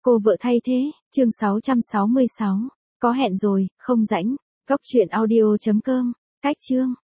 Cô vợ thay thế, chương 666. Có hẹn rồi, không rảnh. Góc truyện audio.com. Cách chương.